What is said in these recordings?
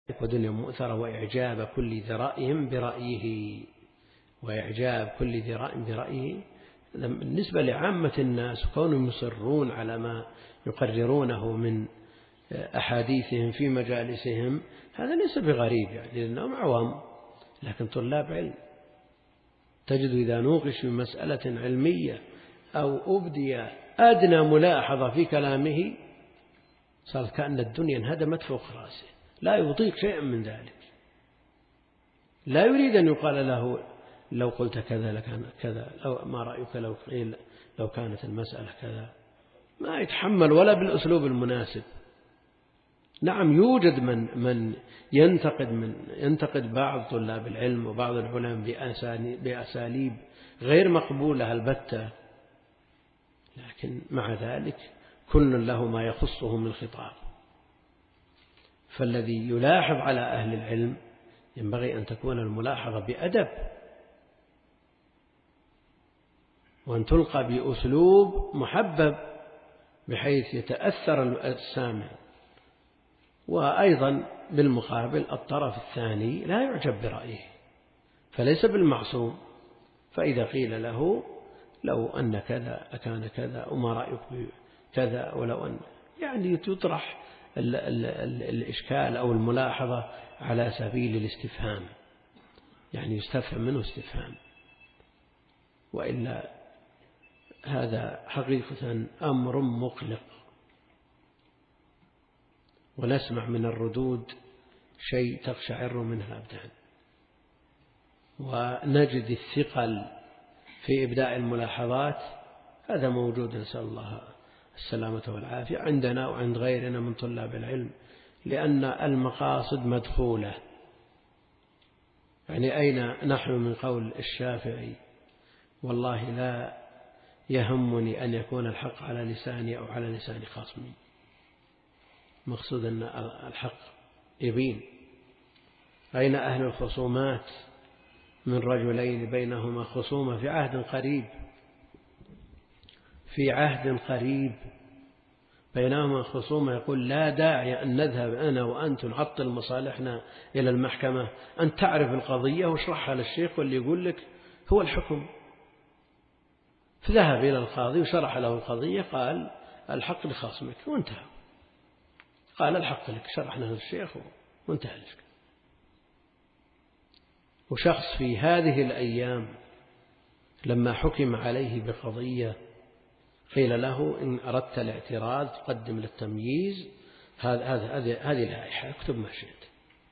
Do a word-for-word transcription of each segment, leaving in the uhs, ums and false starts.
ودنيا مؤثرة وإعجاب كل ذي رأي برأيه وإعجاب كل ذي رأي برأيه. بالنسبة لعامة الناس كونهم يصرون على ما يقررونه من أحاديثهم في مجالسهم هذا ليس بغريب يعني لأنهم عوام، لكن طلاب علم تجد إذا نوقش في مسألة علمية أو أبدي أدنى ملاحظة في كلامه صارت كأن الدنيا انهدمت فوق رأسه، لا يطيق شيئا من ذلك، لا يريد أن يقال له لو قلت كذا لكان كذا، لو ما رأيك لو قيل لو كانت المسألة كذا، ما يتحمل ولا بالأسلوب المناسب. نعم يوجد من من ينتقد من ينتقد بعض طلاب العلم وبعض العلماء بأساليب غير مقبولة البتة، لكن مع ذلك كل له ما يخصه من خطاب. فالذي يلاحظ على أهل العلم ينبغي أن تكون الملاحظة بأدب وأن تلقى بأسلوب محبب بحيث يتأثر السامع. وأيضا بالمقابل الطرف الثاني لا يعجب برأيه فليس بالمعصوم، فإذا قيل له لو أن كذا أكان كذا وما رأيك بكذا ولو أن يعني تطرح ال ال ال الإشكال أو الملاحظة على سبيل الاستفهام، يعني يستفهم منه استفهام، وإلا هذا حقيقة أمر مقلق. ونسمع من الردود شيء تقشعر منه الأبدان، ونجد الثقل في إبداء الملاحظات، هذا موجود نسأل الله السلامة والعافية عندنا وعند غيرنا من طلاب العلم، لأن المقاصد مدخولة. يعني أين نحن من قول الشافعي والله لا يهمني أن يكون الحق على لساني أو على لسان خصمي، مقصود أن الحق يبين. أين أهل الخصومات من رجلين بينهما خصومة في عهد قريب في عهد قريب بينهما خصومة يقول لا داعي أن نذهب أنا وأنت نعطل مصالحنا إلى المحكمة، أن تعرف القضية واشرحها للشيخ واللي يقول لك هو الحكم. فذهب إلى القاضي وشرح له القضية، قال الحق لخصمك وانتهى، قال الحق لك، شرحنا للشيخ وانتهى لك. وشخص في هذه الأيام لما حكم عليه بقضية قيل له إن أردت الاعتراض تقدم للتمييز هذه هذه لائحة اكتب ما شئت،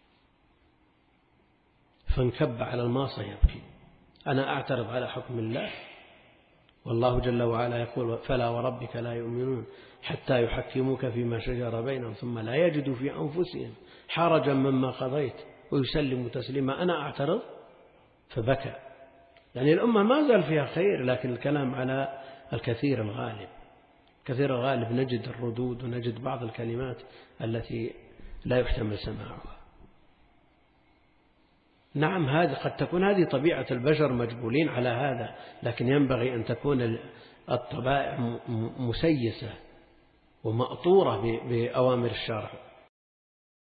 فانكب على الماصة يبكي، أنا أعترض على حكم الله والله جل وعلا يقول فلا وربك لا يؤمنون حتى يحكموك فيما شجر بينهم ثم لا يجدوا في أنفسهم حرجا مما قضيت ويسلموا تسليما، أنا أعترض. فبكى. يعني الأمة ما زال فيها خير، لكن الكلام على الكثير الغالب، كثير الغالب نجد الردود ونجد بعض الكلمات التي لا يحتمل سماعها. نعم هذه قد تكون هذه طبيعة البشر مجبولين على هذا، لكن ينبغي أن تكون الطبائع مسيسة ومأطورة بأوامر الشرع.